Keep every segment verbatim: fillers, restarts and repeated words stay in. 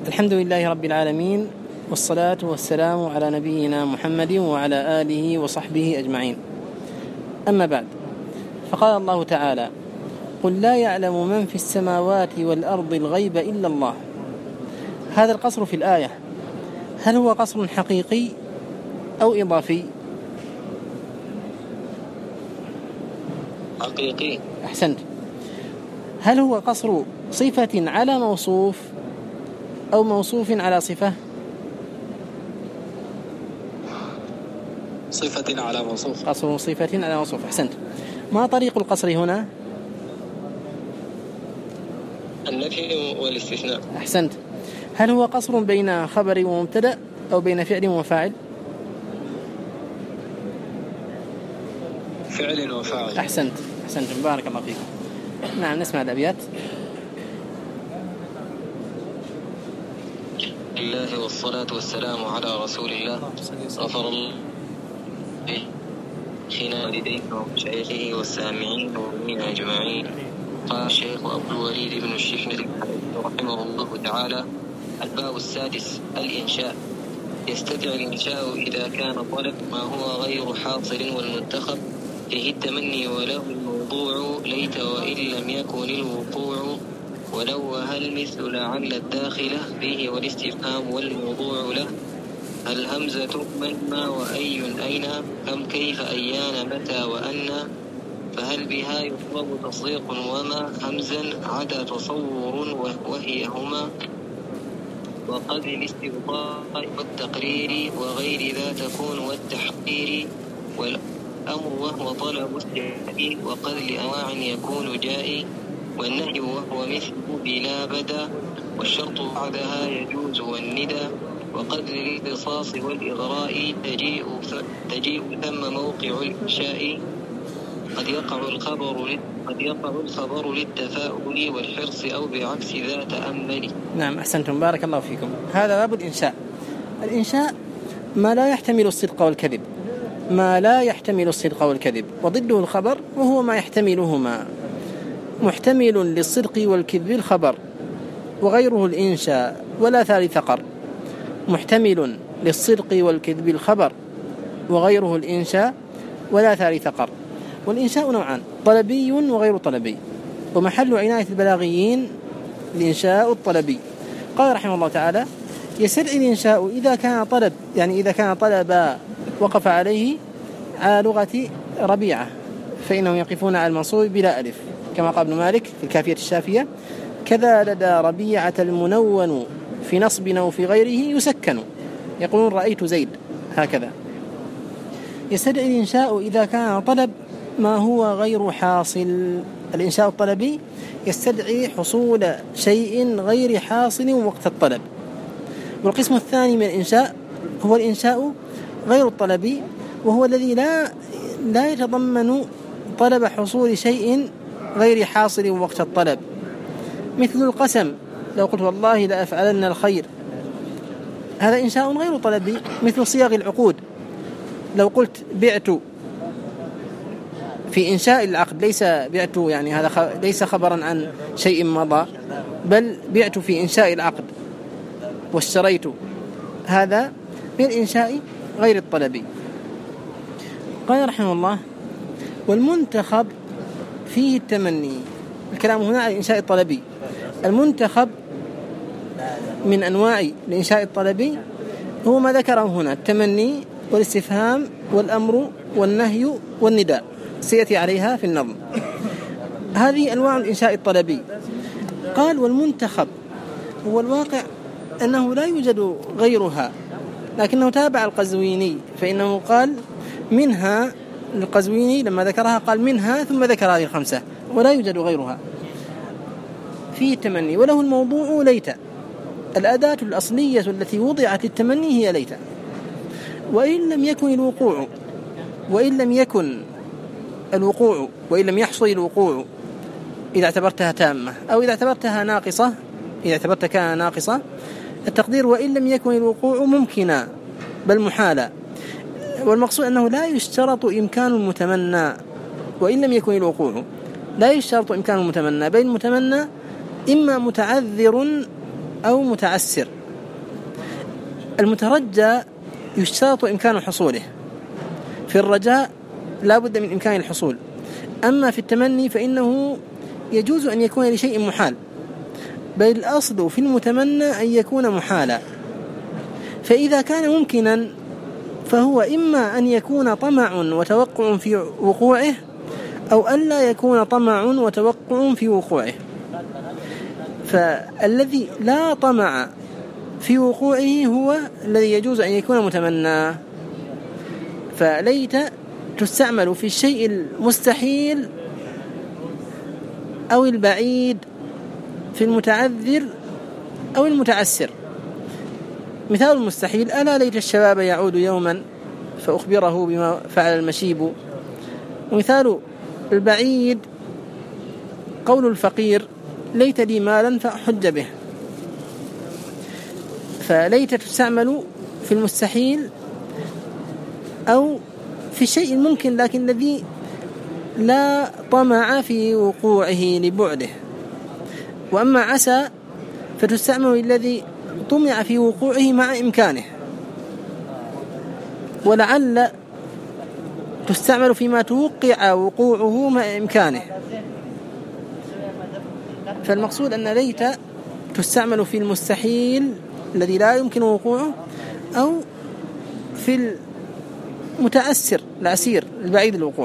الحمد لله رب العالمين، والصلاة والسلام على نبينا محمد وعلى آله وصحبه أجمعين. أما بعد، فقال الله تعالى: قل لا يعلم من في السماوات والأرض الغيب إلا الله. هذا القصر في الآية هل هو قصر حقيقي أو إضافي؟ حقيقي. أحسنت. هل هو قصر صفة على موصوف أو موصوف على صفة؟ صفة على موصوف. قصر صفة على موصوف. أحسنت. ما طريق القصر هنا؟ النفي والاستثناء. أحسنت. هل هو قصر بين خبر ومبتدأ أو بين فعل وفاعل؟ فعل وفاعل. أحسنت أحسنت بارك الله فيكم. نعم، نسمع الأبيات. الله والصلاة والسلام على رسول الله. غفر الله لشيخنا والديه ومشايخه والسامعين والمؤمنين أجمعين. قال الشيخ أبو الوليد بن الشحنة رحمه الله تعالى: الباب السادس: الإنشاء. يستدعي الإنشاء إذا كان طلب ما هو غير حاصل والمنتخب فيه التمني وله الموضوع ليت وإن لم يكن الوقوع ولو وهل مثل لعل الداخلة فيه والاستفهام والموضوع له هل همزة من ما وأي أين كم كيف أيان متى وأن فهل بها يطلب تصديق وما همزا عدا تصور وهي هما وقد الاستبطاء والتقرير وغير ذا تكون والتحقير والأمر وهو طلب السعي وقد لأنواع يكون جائي والنهي وهو مثل بلا بدا والشرط بعدها يجوز والندى وقد للاختصاص والإغراء تجيء, تجيء ثم موقع الإنشاء قد يقع الخبر قد يقع الخبر للتفاؤل والحرص أو بعكس ذا تأمل. نعم، أحسنتم بارك الله فيكم. هذا باب الإنشاء. الإنشاء ما لا يحتمل الصدق والكذب، ما لا يحتمل الصدق والكذب، وضده الخبر وهو ما يحتملهما. محتمل للصدق والكذب الخبر وغيره الإنشاء ولا ثالث قر. محتمل للصدق والكذب الخبر وغيره الإنشاء ولا ثالث قر. والإنشاء نوعان: طلبي وغير طلبي، ومحل عناية البلاغيين الإنشاء الطلبي. قال رحمه الله تعالى: يستدعي الإنشاء إذا كان طلب، يعني إذا كان طلبا وقف عليه على لغة ربيعة فإنهم يقفون على المنصوب بلا ألف كما قال ابن مالك في الكافية الشافية: كذا لدى ربيعة المنون في نصب أو في غيره يسكن، يقولون رأيت زيد، هكذا. يستدعي الإنشاء إذا كان طلب ما هو غير حاصل. الإنشاء الطلبي يستدعي حصول شيء غير حاصل وقت الطلب. والقسم الثاني من الإنشاء هو الإنشاء غير الطلبي، وهو الذي لا لا يتضمن طلب حصول شيء غير حاصل وقت الطلب، مثل القسم: لو قلت والله لأفعلن الخير، هذا إنشاء غير طلبي. مثل صياغ العقود: لو قلت بعت في إنشاء العقد، ليس بعت يعني هذا ليس خبرا عن شيء مضى، بل بعت في إنشاء العقد واشتريت، هذا من الإنشاء غير الطلبي. قال رحمه الله: والمنتخب فيه التمني. الكلام هنا على الإنشاء الطلبي. المنتخب من أنواع الإنشاء الطلبي هو ما ذكره هنا: التمني والاستفهام والأمر والنهي والنداء، سيأتي عليها في النظم. هذه أنواع الإنشاء الطلبي. قال: والمنتخب هو الواقع أنه لا يوجد غيرها، لكنه تابع القزويني، فإنه قال منها، القزويني لما ذكرها قال منها ثم ذكر هذه الخمسة ولا يوجد غيرها. فيه التمني وله الموضوع ليت. الأداة الأصلية التي وضعت للتمني هي ليت. وإن لم يكن الوقوع وإن لم يكن الوقوع وإن لم يحصل الوقوع إذا اعتبرتها تامة، أو إذا اعتبرتها ناقصة، إذا اعتبرتها كان ناقصة، التقدير وإن لم يكن الوقوع ممكنا بل محالا. والمقصود أنه لا يشترط إمكان المتمنى، وإن لم يكن الوقوع لا يشترط إمكان المتمنى، بل المتمنى إما متعذر أو متعسر. المترجى يشترط إمكان حصوله، في الرجاء لا بد من إمكان الحصول. أما في التمني فإنه يجوز أن يكون لشيء محال، بل الأصل في المتمنى أن يكون محالا. فإذا كان ممكنا فهو إما أن يكون طمع وتوقع في وقوعه، أو ألا يكون طمع وتوقع في وقوعه. فالذي لا طمع في وقوعه هو الذي يجوز أن يكون متمنى. فليت تستعمل في الشيء المستحيل أو البعيد، في المتعذر أو المتعسر. مثال المستحيل: ألا ليت الشباب يعود يوما فأخبره بما فعل المشيب. ومثال البعيد قول الفقير: ليت لي مالا فأحج به. فليت تستعمل في المستحيل أو في الشيء الممكن لكن الذي لا طمع في وقوعه لبعده. وأما عسى فتستعمل الذي طمع في وقوعه مع إمكانه. ولعل تستعمل فيما توقع وقوعه مع إمكانه. فالمقصود أن ليت تستعمل في المستحيل الذي لا يمكن وقوعه، أو في المتعسر العسير البعيد الوقوع.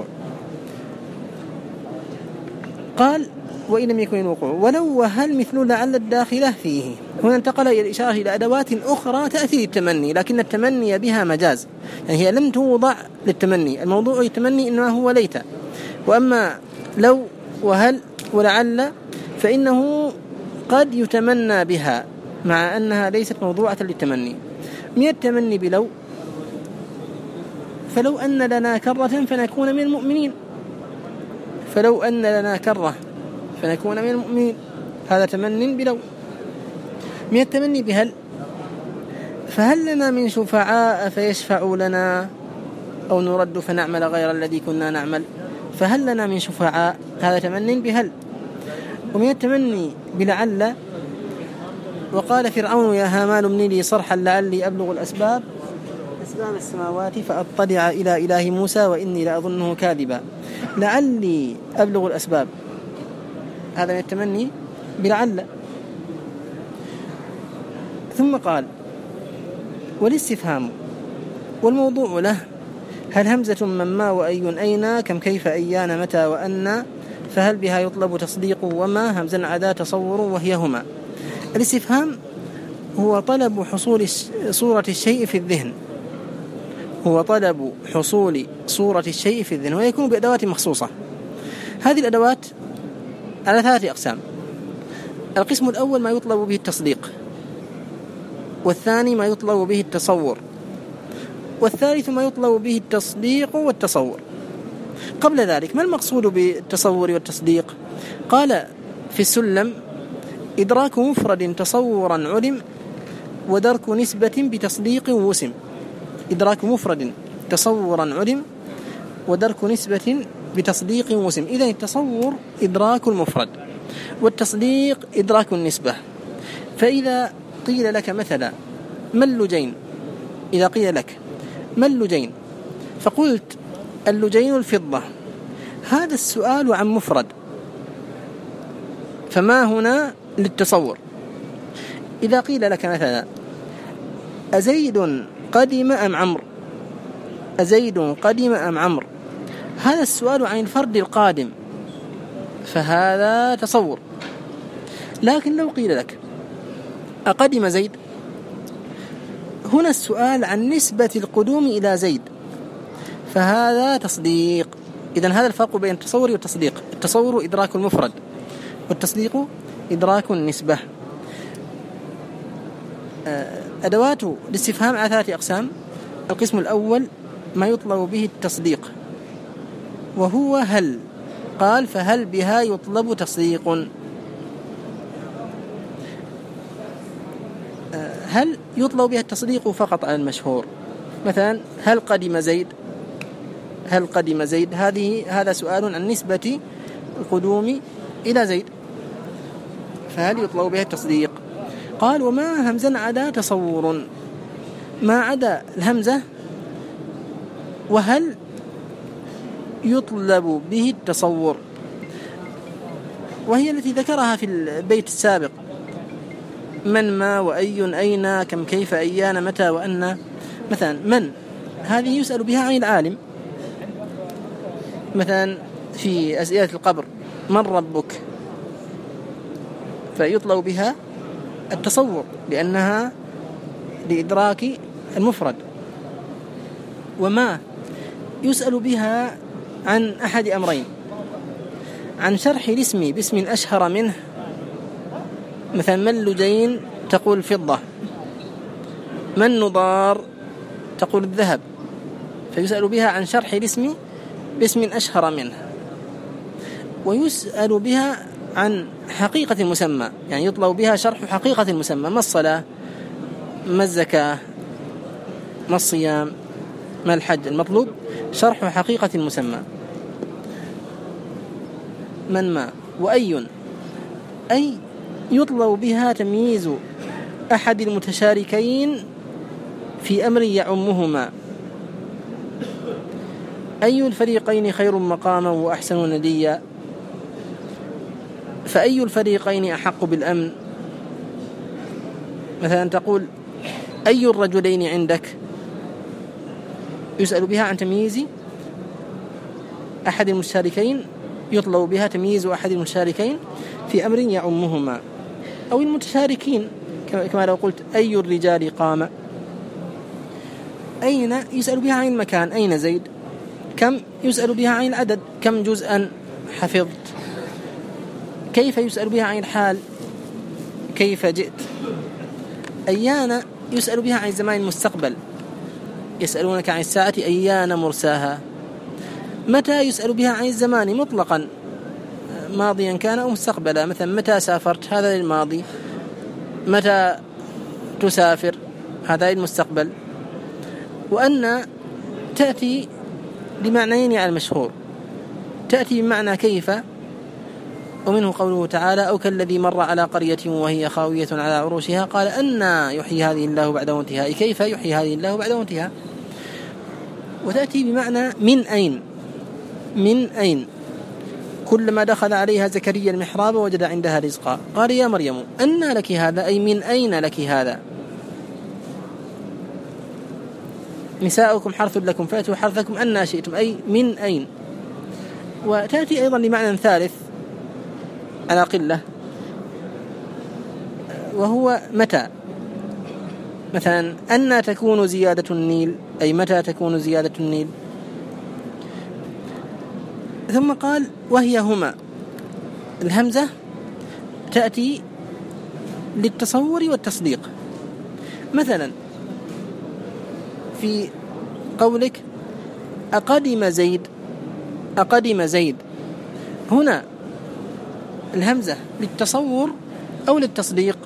قال: وإن لم يكن الوقوع ولو وهل مثل لعل الداخلة فيه. هنا انتقل إلى الإشارة إلى أدوات أخرى تأتي للتمني، لكن التمني بها مجاز، يعني هي لم توضع للتمني. الموضوع التمني إنما هو ليت. وأما لو وهل ولعل فإنه قد يتمنى بها مع أنها ليست موضوعة للتمني. من التمني بلو: فلو أن لنا كرة فنكون من المؤمنين. فلو أن لنا كرة فنكون من المؤمنين، هذا تمن بلو. من التمني بهل: فهل لنا من شفعاء فيشفعوا لنا أو نرد فنعمل غير الذي كنا نعمل. فهل لنا من شفعاء، هذا تمن بهل. ومن التمني بلعل: وقال فرعون يا هامان ابن لي صرحا لعلي أبلغ الأسباب أسباب السماوات فأطلع إلى إله موسى وإني لأظنه كاذبا. لعلي أبلغ الأسباب، هذا من التمني بلعل. ثم قال: والاستفهام والموضوع له هل همزة من ما وأي أين كم كيف أيان متى وأن فهل بها يطلب تصديق وما همزا عدا تصور وهي هما. الاستفهام هو طلب حصول صورة الشيء في الذهن، هو طلب حصول صورة الشيء في الذهن، ويكون بأدوات مخصوصة. هذه الأدوات على ثلاثة أقسام: القسم الأول ما يطلب به التصديق، والثاني ما يطلب به التصور، والثالث ما يطلب به التصديق والتصور. قبل ذلك ما المقصود بالتصور والتصديق؟ قال في السلم: إدراك مفرد تصورا علم ودرك نسبة بتصديق وسم. إدراك مفرد تصورا علم ودرك نسبة بتصديق وسم. إذن التصور إدراك المفرد، والتصديق إدراك النسبة. فإذا قيل لك مثلا ما اللجين، إذا قيل لك ما اللجين فقلت اللجين الفضة، هذا السؤال عن مفرد، فما هنا للتصور. إذا قيل لك مثلا أزيد قدم أم عمرو، أزيد قدم أم عمرو، هذا السؤال عن الفرد القادم، فهذا تصور. لكن لو قيل لك أقدم زيد، هنا السؤال عن نسبة القدوم إلى زيد، فهذا تصديق. إذن هذا الفرق بين التصور والتصديق: التصور إدراك المفرد، والتصديق إدراك النسبة. أدوات الاستفهام على ثلاثة أقسام: القسم الأول ما يطلب به التصديق، وهو هل. قال: فهل بها يطلب تصديق. هل يطلب بها التصديق فقط على المشهور، مثلا هل قدم زيد، هل قدم زيد، هذه هذا سؤال عن نسبة القدوم إلى زيد، فهل يطلب بها التصديق. قال وما همزا عدا تصور، ما عدا الهمزة وهل يطلب به التصور، وهي التي ذكرها في البيت السابق: من ما وأي أين كم كيف أيان متى وأن. مثلا من هذه يسأل بها عن العالم، مثلا في أسئلة القبر: من ربك؟ فيطلب بها التصور لأنها لإدراك المفرد. وما يسأل بها عن أحد أمرين: عن شرح الاسم باسم أشهر منه، مثلا من لدين تقول فضة، من نضار تقول الذهب، فيسأل بها عن شرح الاسم باسم أشهر منه. ويسأل بها عن حقيقة المسمى، يعني يطلب بها شرح حقيقة المسمى: ما الصلاة، ما الزكاة، ما الصيام، ما الحج. المطلوب شرح حقيقة المسمى. من ما وأي، أي يطلب بها تمييز أحد المتشاركين في أمر يعمهما: أي الفريقين خير مقاما وأحسن نديا، فأي الفريقين أحق بالأمن. مثلا تقول: أي الرجلين عندك؟ يسأل بها عن تمييز أحد المشاركين، يطلب بها تمييز أحد المشاركين في أمر يعمهما. أو المتشاركين كما لو قلت: أي الرجال قام. أين يسأل بها عن المكان: أين زيد. كم يسأل بها عن العدد: كم جزءا حفظت. كيف يسأل بها عن الحال: كيف جئت. أيان يسأل بها عن زمان المستقبل: يسألونك عن الساعة أيان مرساها. متى يسأل بها عن الزمان مطلقا، ماضيا كان أو مستقبلا، مثلا متى سافرت، هذا للماضي. متى تسافر، هذا للمستقبل. وأن تأتي بمعنيين على المشهور: تأتي بمعنى كيف، ومنه قوله تعالى: أو كالذي مر على قرية وهي خاوية على عروشها قال أنى يحيي هذه الله بعد موتها، كيف يحيي هذه الله بعد موتها. وتأتي بمعنى من أين، من أين. كلما دخل عليها زكريا المحراب وجد عندها رزقا قال يا مريم أنى لك هذا، أي من أين لك هذا. نساؤكم حرث لكم فأتوا حرثكم أنى شئتم، أي من أين. وتأتي أيضا لمعنى ثالث على قلة، وهو متى. مثلا أنى تكون زيادة النيل، أي متى تكون زيادة النيل. ثم قال: وهي هما. الهمزة تأتي للتصور والتصديق. مثلا في قولك: أقدم زيد، أقدم زيد، هنا الهمزة للتصور أو للتصديق؟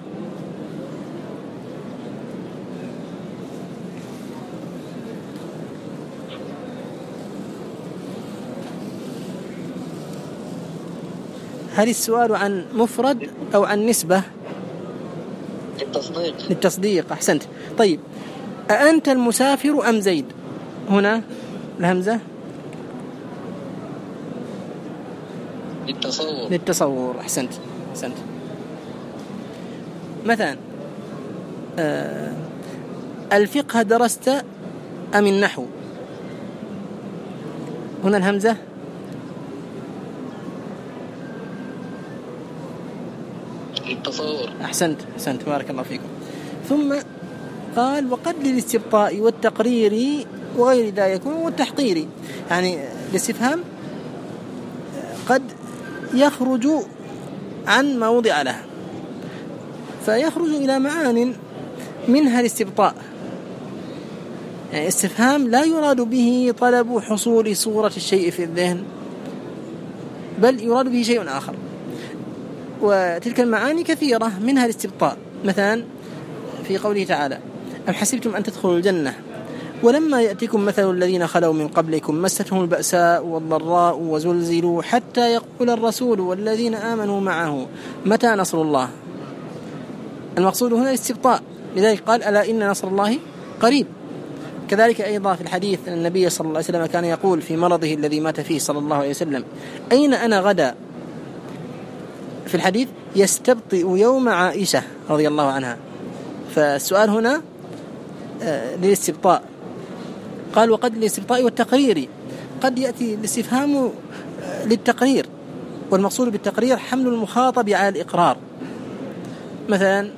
هل السؤال عن مفرد أو عن نسبة؟ للتصديق. للتصديق، أحسنت. طيب، أأنت المسافر أم زيد؟ هنا الهمزة للتصور. للتصور، أحسنت أحسنت. مثلا آه الفقه درست أم النحو؟ هنا الهمزة للتصور. أحسنت أحسنت، بارك الله فيكم. ثم قال: وقد للاستبطاء والتقرير وغير ذا يكون والتحقير. يعني الاستفهام قد يخرج عن ما وضع له، فيخرج إلى معان منها الاستبطاء. يعني استفهام لا يراد به طلب حصول صورة الشيء في الذهن، بل يراد به شيء آخر. وتلك المعاني كثيرة، منها الاستبطاء. مثلا في قوله تعالى: أم حسبتم أن تدخلوا الجنة ولما يأتكم مثل الذين خلوا من قبلكم مستهم البأساء والضراء وزلزلوا حتى يقول الرسول والذين آمنوا معه متى نصر الله. المقصود هنا الاستبطاء، لذلك قال ألا إن نصر الله قريب. كذلك أيضا في الحديث النبي صلى الله عليه وسلم كان يقول في مرضه الذي مات فيه صلى الله عليه وسلم أين أنا غدا؟ في الحديث يستبطئ يوم عائشة رضي الله عنها. فالسؤال هنا للاستبطاء. قال وقد للاستبطاء والتقرير، قد يأتي الاستفهام للتقرير، والمقصود بالتقرير حمل المخاطب على الإقرار. مثلا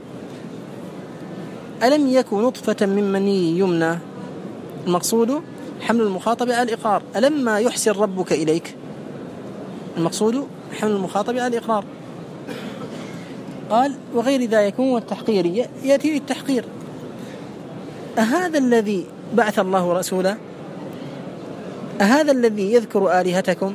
ألم يكن نطفة من مني يمنى، المقصود حمل المخاطب على الإقرار. ألما يحسن ربك إليك، المقصود حمل المخاطب على الإقرار. قال وغير ذا يكون والتحقير، يأتي التحقير. أهذا الذي بعث الله رسولا؟ أهذا الذي يذكر آلهتكم؟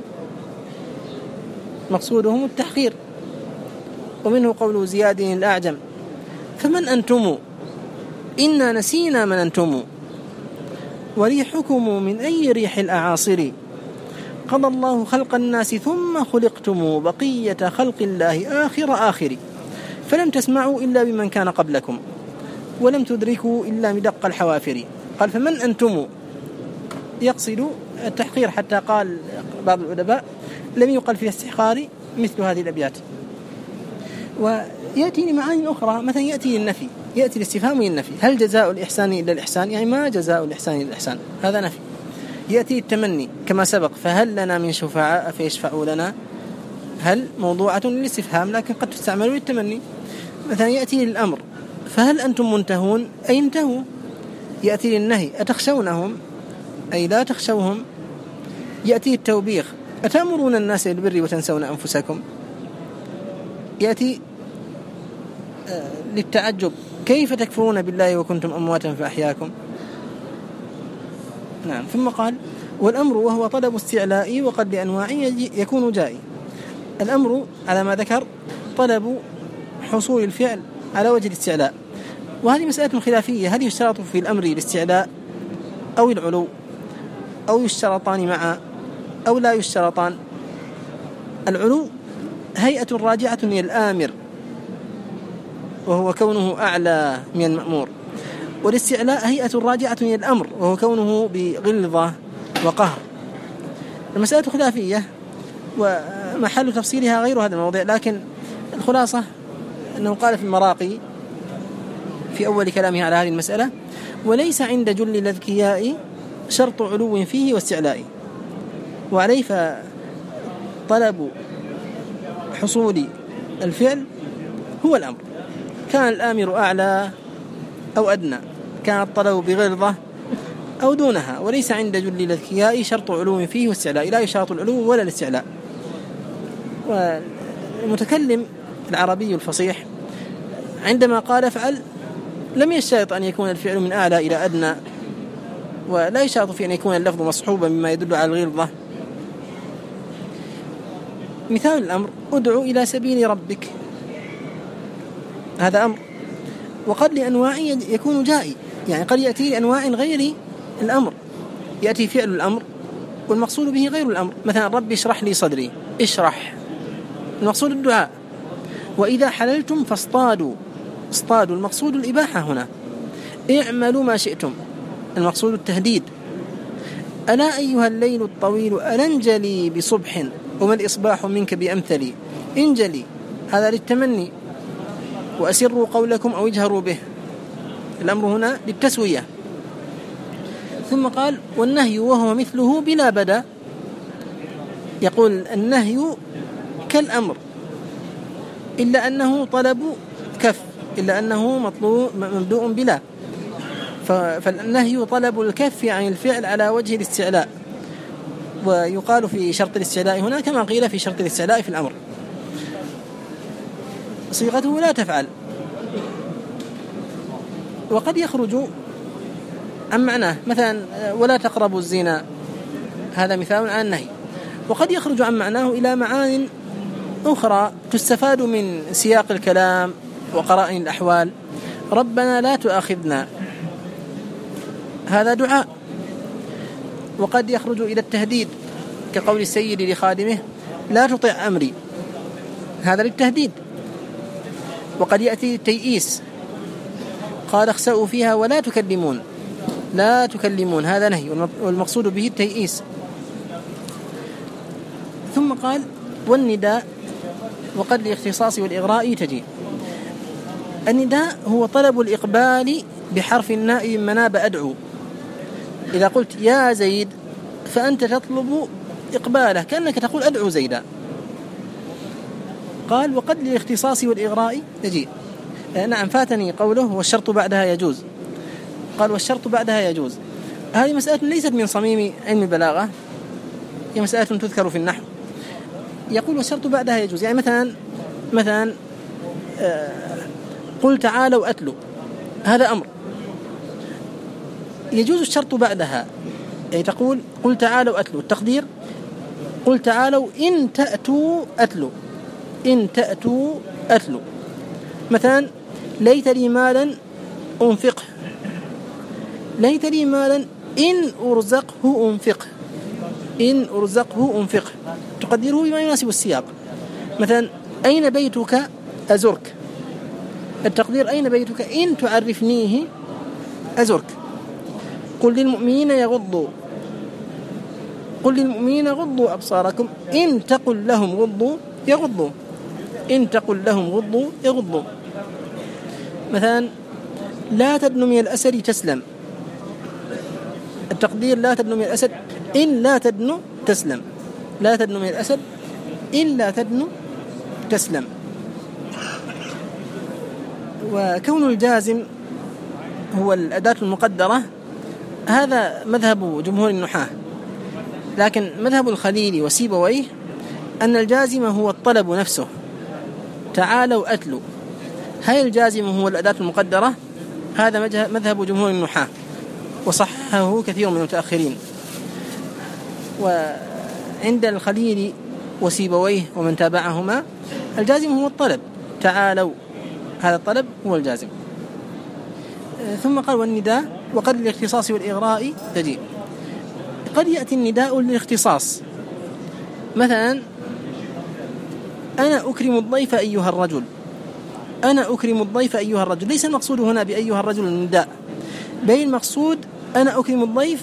مقصودهم التحقير. ومنه قول زياد الأعجم فمن أنتم إنا نسينا من أنتم وريحكم من أي ريح الأعاصر قضى الله خلق الناس ثم خلقتم بقية خلق الله آخر آخر فلم تسمعوا إلا بمن كان قبلكم ولم تدركوا إلا بدق الحوافر. قال فمن أنتم يقصد التحقير، حتى قال بعض الأدباء لم يقل في استحقار مثل هذه الأبيات. ويأتي لمعاني أخرى، مثلا يأتي للنفي، يأتي الاستفهام للنفي، هل جزاء الإحسان إلا الإحسان؟ يعني ما جزاء الإحسان إلا الإحسان، هذا نفي. يأتي التمني كما سبق فهل لنا من شفعاء فيشفعوا لنا، هل موضوعة للاستفهام لكن قد تستعمل للتمني. مثلا يأتي للأمر فهل أنتم منتهون أي انتهوا. يأتي للنهي أتخشونهم أي لا تخشوهم. يأتي التوبيخ أتأمرون الناس بالبر وتنسون أنفسكم. يأتي للتعجب كيف تكفرون بالله وكنتم أمواتا فأحياكم. نعم. ثم قال والأمر وهو طلب استعلاء وقد لأنواع يكون جائي. الأمر على ما ذكر طلب حصول الفعل على وجه الاستعلاء، وهذه مسألة خلافية، هل يشترط في الأمر الاستعلاء أو العلو أو يشترطان معا أو لا يشترطان. العلو هيئة راجعة إلى الآمر وهو كونه أعلى من المأمور، والاستعلاء هيئة راجعة إلى الأمر وهو كونه بغلظة وقهر. المسألة خلافية ومحل تفصيلها غير هذا الموضوع، لكن الخلاصة أنه قال في المراقي في أول كلامه على هذه المسألة وليس عند جل الأذكياء شرط علو فيه واستعلاء، وعليه فطلب حصول الفعل هو الأمر، كان الآمر أعلى أو أدنى، كان الطلب بغلظة أو دونها، وليس عند جل الأذكياء شرط علو فيه واستعلاء، لا يشترط العلو ولا الاستعلاء. والمتكلم العربي الفصيح عندما قال افعل لم يشترط أن يكون الفعل من أعلى إلى أدنى، ولا يشترط في أن يكون اللفظ مصحوبا مما يدل على الغلظة. مثال الأمر ادعو إلى سبيل ربك، هذا أمر، وقد لأنواع يكون جائي، يعني قد يأتي لأنواع غير الأمر، يأتي فعل الأمر والمقصود به غير الأمر. مثلا ربي اشرح لي صدري، اشرح المقصود الدعاء. وإذا حللتم فاصطادوا، اصطادوا المقصود الإباحة هنا. اعملوا ما شئتم المقصود التهديد. ألا أيها الليل الطويل ألنجلي بصبح وما الإصباح منك بأمثلي، انجلي هذا للتمني. وأسروا قولكم أو اجهروا به، الأمر هنا للتسوية. ثم قال والنهي وهو مثله بلا بدا، يقول النهي كالأمر إلا أنه طلب كف، إلا أنه مطلوب مبدوء بلا، فالنهي طلب الكف عن الفعل على وجه الاستعلاء، ويقال في شرط الاستعلاء هنا كما قيل في شرط الاستعلاء في الأمر. صيغته لا تفعل، وقد يخرج عن معناه، مثلا ولا تقربوا الزنا، هذا مثال عن النهي، وقد يخرج عن معناه إلى معان أخرى تستفاد من سياق الكلام وقرائن الأحوال. ربنا لا تؤاخذنا، هذا دعاء. وقد يخرج إلى التهديد كقول السيد لخادمه لا تطع أمري، هذا للتهديد. وقد يأتي التيئيس قال اخسأوا فيها ولا تكلمون، لا تكلمون هذا نهي والمقصود به التيئيس. ثم قال والنداء وقد الاختصاص والإغراء تجي. النداء هو طلب الإقبال بحرف الناء مناب أدعو. إذا قلت يا زيد فأنت تطلب إقباله كأنك تقول أدعو زيدا. قال وقد للاختصاص والإغراء تجي. نعم فاتني قوله والشرط بعدها يجوز. قال والشرط بعدها يجوز. هذه مسألة ليست من صميم علم البلاغة، هي مسألة تذكر في النحو. يقول والشرط بعدها يجوز، يعني مثلا مثلا آه قل تعالوا أتلوا، هذا أمر يجوز الشرط بعدها، يعني تقول قل تعالوا أتلوا، التقدير قل تعالوا إن تأتوا أتلوا، إن تأتوا أتلوا. مثلا ليت لي مالا أنفقه، ليت لي مالا إن أرزقه أنفقه، إن أرزقه أنفقه، تقدره بما يناسب السياق. مثلا أين بيتك أزرك، التقدير أين بيتك إن تعرفنيه أزرك. قل للمؤمنين يغضوا، قل للمؤمنين غضوا أبصاركم إن تقل لهم غضوا يغضوا، إن تقل لهم غضوا يغضوا. مثلا لا تدن من الأسد تسلم، التقدير لا تدن من الأسد إن لا تدن تسلم، لا تدن من الأسد إن لا تدن تسلم. وكون الجازم هو الأداة المقدرة هذا مذهب جمهور النحاة، لكن مذهب الخليل وسيبويه أن الجازم هو الطلب نفسه، تعالوا أتلوا. هل الجازم هو الأداة المقدرة؟ هذا مذهب جمهور النحاة وصححه كثير من المتأخرين. وعند الخليل وسيبويه ومن تابعهما الجازم هو الطلب، تعالوا، هذا الطلب هو الجازم. ثم قال والنداء وقد الاختصاص والإغراء تجيء. قد يأتي النداء للاختصاص، مثلا أنا أكرم الضيف أيها الرجل، أنا أكرم الضيف أيها الرجل، ليس المقصود هنا بأيها الرجل النداء، بل المقصود أنا أكرم الضيف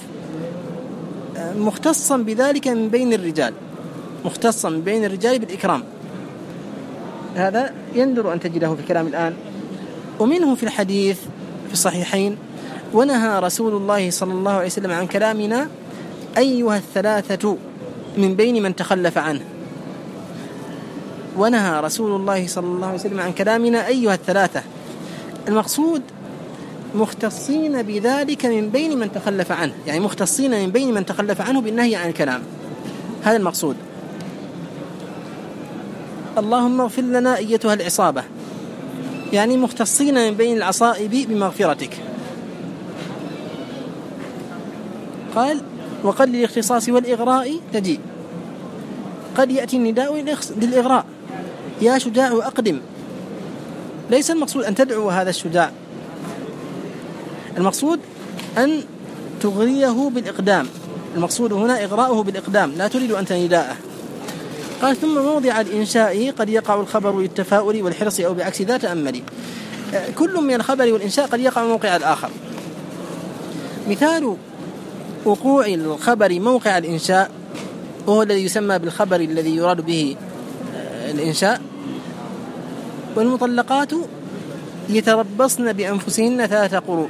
مختصا بذلك من بين الرجال، مختصا من بين الرجال بالإكرام. هذا يندر أن تجده في الكلام الآن. ومنه في الحديث في الصحيحين ونهى رسول الله صلى الله عليه وسلم عن كلامنا أيها الثلاثة من بين من تخلف عنه، ونهى رسول الله صلى الله عليه وسلم عن كلامنا أيها الثلاثة، المقصود مختصين بذلك من بين من تخلف عنه، يعني مختصين من بين من تخلف عنه بالنهي عن الكلام، هذا المقصود. اللهم اغفر لنا أيتها العصابة، يعني مختصين من بين العصائب بمغفرتك. قال وقد للاختصاص والإغراء تجيء. قد يأتي النداء للإغراء، يا شجاع أقدم، ليس المقصود أن تدعو هذا الشجاع، المقصود أن تغريه بالإقدام، المقصود هنا إغراؤه بالإقدام، لا تريد أنت نداءه. قال ثم موضع الإنشاء قد يقع الخبر للتفاؤل والحرص أو بعكس ذا تأملي. كل من الخبر والإنشاء قد يقع موقع الآخر. مثال وقوع الخبر موقع الإنشاء وهو الذي يسمى بالخبر الذي يراد به الإنشاء: والمطلقات يتربصن بأنفسهن ثلاثة قروء،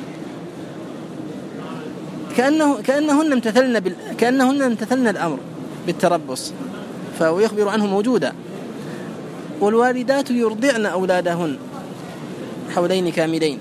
كأنه كأنهن امتثلن بال... كأنهن امتثلن الأمر بالتربص، فهو يخبر عنه موجودا. والوالدات يرضعن أولادهن حولين كاملين.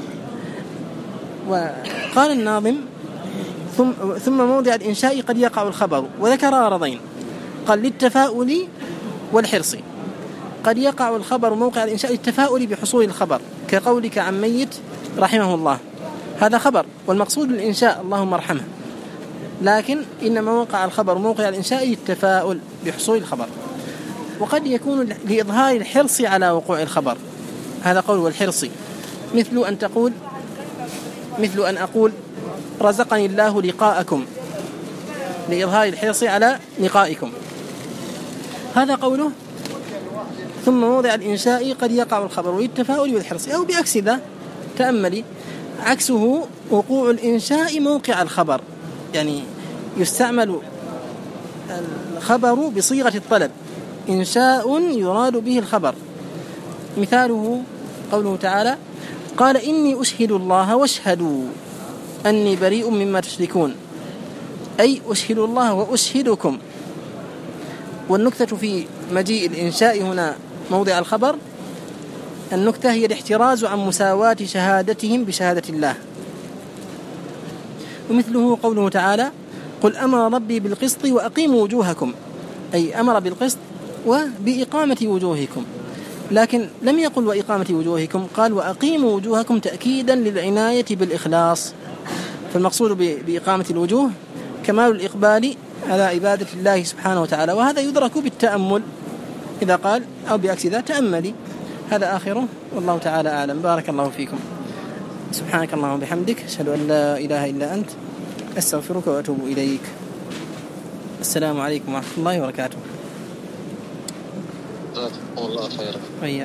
وقال الناظم ثم, ثم موضع الإنشاء قد يقع الخبر، وذكر غرضين، قال للتفاؤل والحرص. قد يقع الخبر موقع الإنشاء للتفاؤل بحصول الخبر، كقولك عن ميت رحمه الله، هذا خبر والمقصود الإنشاء اللهم ارحمه، لكن إنما وقع الخبر موقع الإنشاء للتفاؤل بحصول الخبر. وقد يكون لإظهار الحرص على وقوع الخبر، هذا قول والحرص، مثل أن تقول مثل أن أقول رزقني الله لقاءكم، لإظهار الحرص على لقائكم، هذا قوله. ثم موضع الإنشاء قد يقع الخبر للتفاؤل والحرص أو بعكس ذا تأملي. عكسه وقوع الإنشاء موقع الخبر، يعني يستعمل الخبر بصيغة الطلب، إنشاء يراد به الخبر. مثاله قوله تعالى: قال إني أشهد الله واشهدوا أني بريء مما تشركون، أي أشهد الله وأشهدكم. والنكتة في مجيء الإنشاء هنا موضع الخبر، النكتة هي الاحتراز عن مساواة شهادتهم بشهادة الله. ومثله قوله تعالى: قل أمر ربي بالقسط وأقيموا وجوهكم، أي أمر بالقسط وبإقامة وجوهكم، لكن لم يقل وإقامة وجوهكم، قال وأقيموا وجوهكم تأكيدا للعناية بالإخلاص. فالمقصود بإقامة الوجوه كمال الإقبال على عبادة الله سبحانه وتعالى، وهذا يدرك بالتأمل إذا قال أو بعكس ذا تأملي. هذا آخره والله تعالى أعلم. بارك الله فيكم. سبحانك اللهم وبحمدك، أشهد أن لا إله إلا أنت، أستغفرك وأتوب إليك. السلام عليكم ورحمة الله وبركاته. جزاكم الله خيرا.